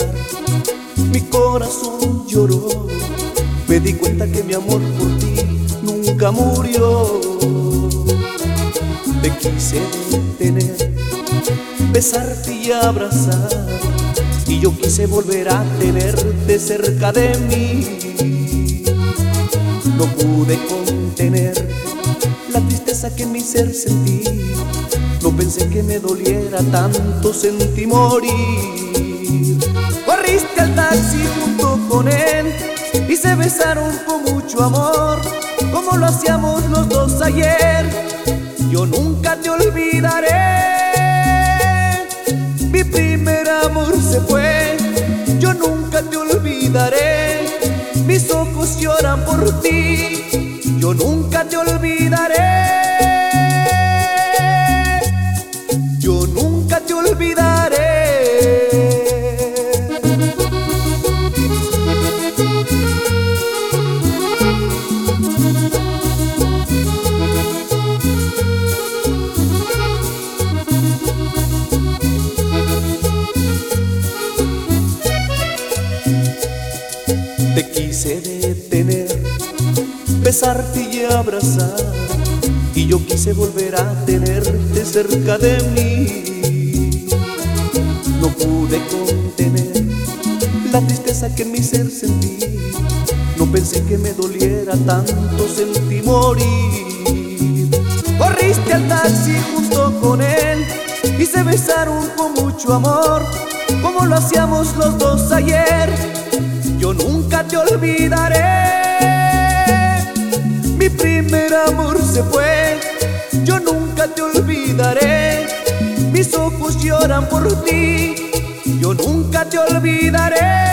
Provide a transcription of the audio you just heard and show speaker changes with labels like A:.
A: olvidar. Mi corazón lloró, me di cuenta que mi amor por ti nunca murió. Te quise detener, besarte y abrazar, y yo quise volver a tenerte cerca de mí. No pude contener la tristeza que en mi ser sentí, no pensé que me doliera tanto, sentí morir. Corriste al taxi junto con él y se besaron con mucho amor, como lo hacíamos los dos ayer. Yo nunca te olvidaré, mi primer amor se fue. Yo nunca te olvidaré, mis ojos lloran por ti. Yo nunca te olvidaré, yo nunca te olvidaré. Te quise detener, besarte y abrazar, y yo quise volver a tenerte cerca de mí. No pude contener la tristeza que en mi ser sentí, no pensé que me doliera tanto, sentí morir. Corriste al taxi junto con él y se besaron con mucho amor, como lo hacíamos los dos ayer. Yo nunca te olvidaré, mi primer amor se fue. Yo nunca te olvidaré, mis ojos lloran por ti. Yo nunca te olvidaré.